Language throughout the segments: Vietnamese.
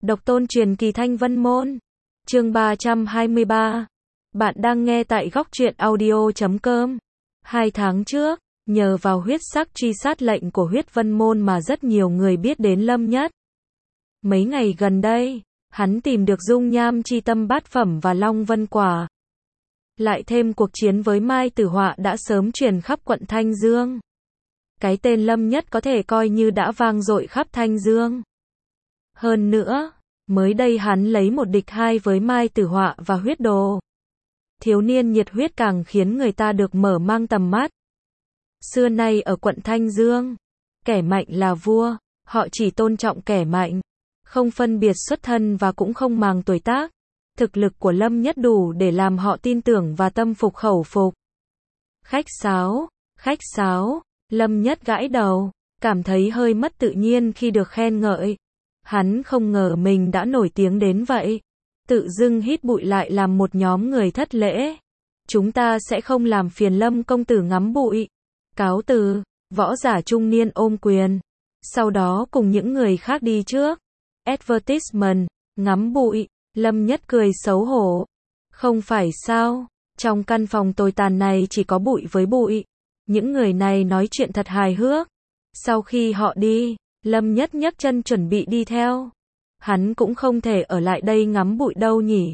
Độc tôn truyền kỳ Thanh Vân Môn. Chương 323. Bạn đang nghe tại góc truyện audio.com. 2 tháng trước, nhờ vào huyết sắc truy sát lệnh của huyết vân môn mà rất nhiều người biết đến Lâm Nhất. Mấy ngày gần đây, hắn tìm được dung nham chi tâm bát phẩm và long vân quả. Lại thêm cuộc chiến với Mai Tử Họa đã sớm truyền khắp quận Thanh Dương. Cái tên Lâm Nhất có thể coi như đã vang dội khắp Thanh Dương. Hơn nữa, mới đây hắn lấy một địch hai với Mai Tử Họa và huyết đồ. Thiếu niên nhiệt huyết càng khiến người ta được mở mang tầm mắt. Xưa nay ở quận Thanh Dương, kẻ mạnh là vua, họ chỉ tôn trọng kẻ mạnh, không phân biệt xuất thân và cũng không màng tuổi tác. Thực lực của Lâm Nhất đủ để làm họ tin tưởng và tâm phục khẩu phục. Khách sáo, Lâm Nhất gãi đầu, cảm thấy hơi mất tự nhiên khi được khen ngợi. Hắn không ngờ mình đã nổi tiếng đến vậy. Tự dưng hít bụi lại làm một nhóm người thất lễ. Chúng ta sẽ không làm phiền Lâm công tử ngắm bụi. Cáo từ, võ giả trung niên ôm quyền. Sau đó cùng những người khác đi trước. Advertisement, ngắm bụi, Lâm Nhất cười xấu hổ. Không phải sao, trong căn phòng tồi tàn này chỉ có bụi với bụi. Những người này nói chuyện thật hài hước. Sau khi họ đi, Lâm Nhất nhấc chân chuẩn bị đi theo. Hắn cũng không thể ở lại đây ngắm bụi đâu nhỉ.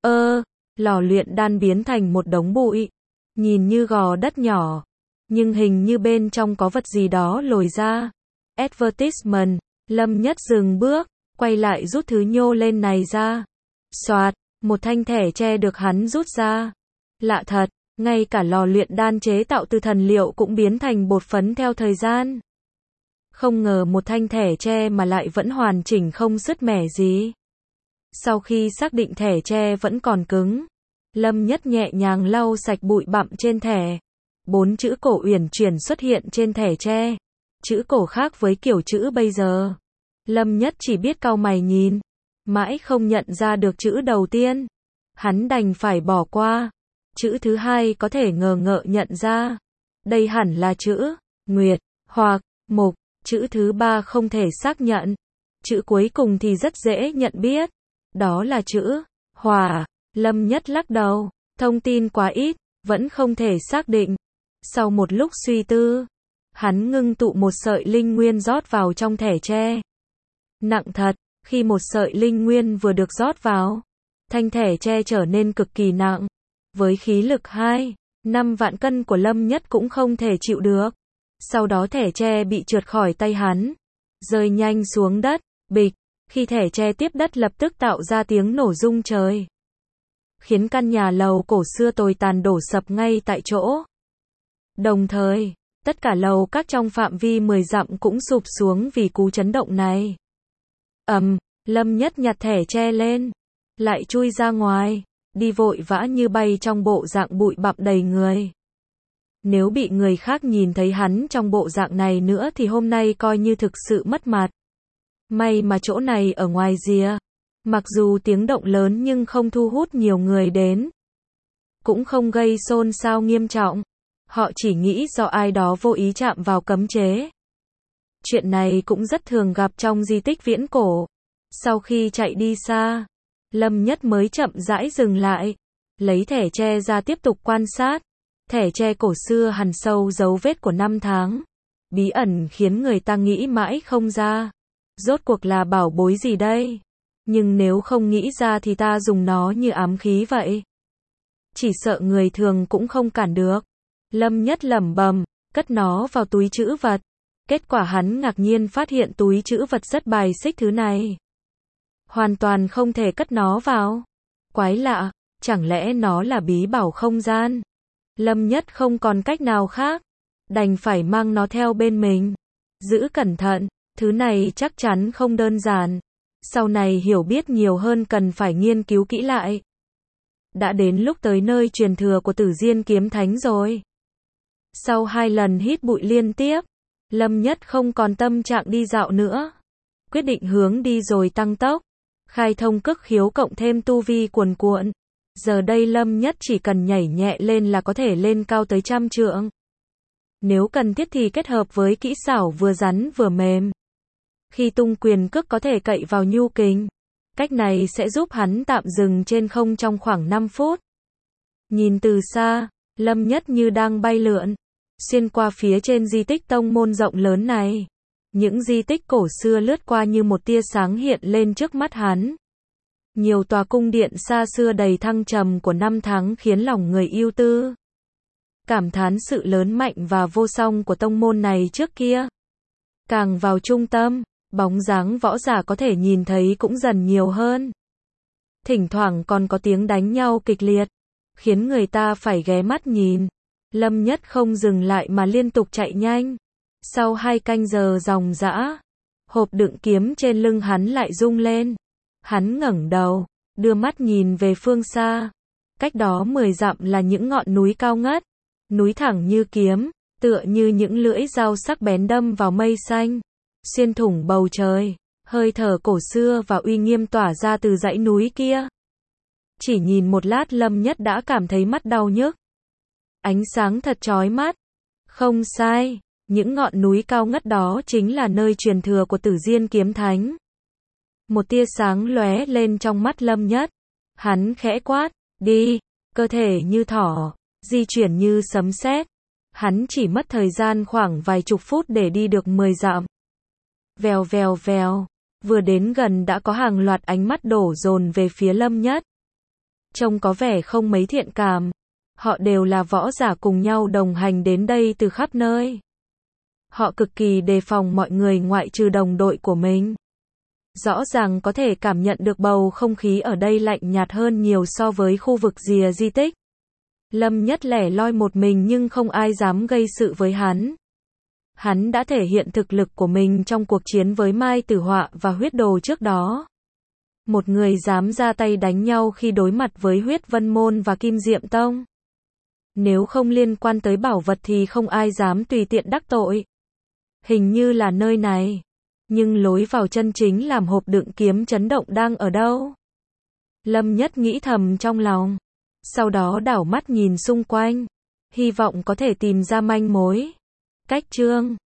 Lò luyện đan biến thành một đống bụi. Nhìn như gò đất nhỏ. Nhưng hình như bên trong có vật gì đó lồi ra. Advertisement, Lâm Nhất dừng bước, quay lại rút thứ nhô lên này ra. Xoạt, một thanh thẻ tre được hắn rút ra. Lạ thật, ngay cả lò luyện đan chế tạo từ thần liệu cũng biến thành bột phấn theo thời gian. Không ngờ một thanh thẻ tre mà lại vẫn hoàn chỉnh không sứt mẻ gì. Sau khi xác định thẻ tre vẫn còn cứng, Lâm Nhất nhẹ nhàng lau sạch bụi bặm trên thẻ. 4 chữ cổ uyển chuyển xuất hiện trên thẻ tre. Chữ cổ khác với kiểu chữ bây giờ. Lâm Nhất chỉ biết cau mày nhìn, mãi không nhận ra được chữ đầu tiên. Hắn đành phải bỏ qua. Chữ thứ hai có thể ngờ ngợ nhận ra. Đây hẳn là chữ Nguyệt hoặc Mục. Chữ thứ ba không thể xác nhận. Chữ cuối cùng thì rất dễ nhận biết. Đó là chữ Hỏa. Lâm Nhất lắc đầu. Thông tin quá ít, vẫn không thể xác định. Sau một lúc suy tư, hắn ngưng tụ một sợi linh nguyên rót vào trong thẻ tre. Nặng thật, khi một sợi linh nguyên vừa được rót vào, thanh thẻ tre trở nên cực kỳ nặng. Với khí lực 5 vạn cân của Lâm Nhất cũng không thể chịu được. Sau đó thẻ tre bị trượt khỏi tay hắn, rơi nhanh xuống đất, bịch. Khi thẻ tre tiếp đất lập tức tạo ra tiếng nổ rung trời, khiến căn nhà lầu cổ xưa tồi tàn đổ sập ngay tại chỗ. Đồng thời, tất cả lầu các trong phạm vi 10 dặm cũng sụp xuống vì cú chấn động này. Lâm Nhất nhặt thẻ tre lên, lại chui ra ngoài, đi vội vã như bay trong bộ dạng bụi bặm đầy người. Nếu bị người khác nhìn thấy hắn trong bộ dạng này nữa thì hôm nay coi như thực sự mất mặt. May mà chỗ này ở ngoài rìa. Mặc dù tiếng động lớn nhưng không thu hút nhiều người đến. Cũng không gây xôn xao nghiêm trọng. Họ chỉ nghĩ do ai đó vô ý chạm vào cấm chế. Chuyện này cũng rất thường gặp trong di tích viễn cổ. Sau khi chạy đi xa, Lâm Nhất mới chậm rãi dừng lại, lấy thẻ tre ra tiếp tục quan sát. Thẻ tre cổ xưa hằn sâu dấu vết của 5 tháng. Bí ẩn khiến người ta nghĩ mãi không ra. Rốt cuộc là bảo bối gì đây? Nhưng nếu không nghĩ ra thì ta dùng nó như ám khí vậy. Chỉ sợ người thường cũng không cản được. Lâm Nhất lẩm bẩm, cất nó vào túi trữ vật. Kết quả hắn ngạc nhiên phát hiện túi trữ vật rất bài xích thứ này. Hoàn toàn không thể cất nó vào. Quái lạ, chẳng lẽ nó là bí bảo không gian? Lâm Nhất không còn cách nào khác, đành phải mang nó theo bên mình. Giữ cẩn thận, thứ này chắc chắn không đơn giản. Sau này hiểu biết nhiều hơn cần phải nghiên cứu kỹ lại. Đã đến lúc tới nơi truyền thừa của Tử Diên Kiếm Thánh rồi. Sau 2 lần hít bụi liên tiếp, Lâm Nhất không còn tâm trạng đi dạo nữa. Quyết định hướng đi rồi tăng tốc. Khai thông cức khiếu cộng thêm tu vi cuồn cuộn. Giờ đây Lâm Nhất chỉ cần nhảy nhẹ lên là có thể lên cao tới 100 trượng. Nếu cần thiết thì kết hợp với kỹ xảo vừa rắn vừa mềm. Khi tung quyền cước có thể cậy vào nhu kình. Cách này sẽ giúp hắn tạm dừng trên không trong khoảng 5 phút. Nhìn từ xa, Lâm Nhất như đang bay lượn, xuyên qua phía trên di tích tông môn rộng lớn này. Những di tích cổ xưa lướt qua như một tia sáng hiện lên trước mắt hắn. Nhiều tòa cung điện xa xưa đầy thăng trầm của năm tháng khiến lòng người ưu tư cảm thán sự lớn mạnh và vô song của tông môn này trước kia. Càng vào trung tâm, bóng dáng võ giả có thể nhìn thấy cũng dần nhiều hơn. Thỉnh thoảng còn có tiếng đánh nhau kịch liệt, khiến người ta phải ghé mắt nhìn. Lâm Nhất không dừng lại mà liên tục chạy nhanh. Sau 2 canh giờ ròng rã, hộp đựng kiếm trên lưng hắn lại rung lên. Hắn ngẩng đầu, đưa mắt nhìn về phương xa. Cách đó 10 dặm là những ngọn núi cao ngất, núi thẳng như kiếm, tựa như những lưỡi dao sắc bén đâm vào mây xanh, xuyên thủng bầu trời. Hơi thở cổ xưa và uy nghiêm tỏa ra từ dãy núi kia. Chỉ nhìn một lát Lâm Nhất đã cảm thấy mắt đau nhức. Ánh sáng thật chói mắt. Không sai, những ngọn núi cao ngất đó chính là nơi truyền thừa của Tử Diên Kiếm Thánh. Một tia sáng lóe lên trong mắt Lâm Nhất. Hắn khẽ quát, đi, cơ thể như thỏ, di chuyển như sấm sét. Hắn chỉ mất thời gian khoảng vài chục phút để đi được 10 dặm. Vèo vèo vèo, vừa đến gần đã có hàng loạt ánh mắt đổ dồn về phía Lâm Nhất. Trông có vẻ không mấy thiện cảm. Họ đều là võ giả cùng nhau đồng hành đến đây từ khắp nơi. Họ cực kỳ đề phòng mọi người ngoại trừ đồng đội của mình. Rõ ràng có thể cảm nhận được bầu không khí ở đây lạnh nhạt hơn nhiều so với khu vực rìa di tích. Lâm Nhất lẻ loi một mình nhưng không ai dám gây sự với hắn. Hắn đã thể hiện thực lực của mình trong cuộc chiến với Mai Tử Họa và Huyết Đồ trước đó. Một người dám ra tay đánh nhau khi đối mặt với Huyết Vân Môn và Kim Diệm Tông. Nếu không liên quan tới bảo vật thì không ai dám tùy tiện đắc tội. Hình như là nơi này. Nhưng lối vào chân chính làm hộp đựng kiếm chấn động đang ở đâu? Lâm Nhất nghĩ thầm trong lòng. Sau đó đảo mắt nhìn xung quanh. Hy vọng có thể tìm ra manh mối. Cách chương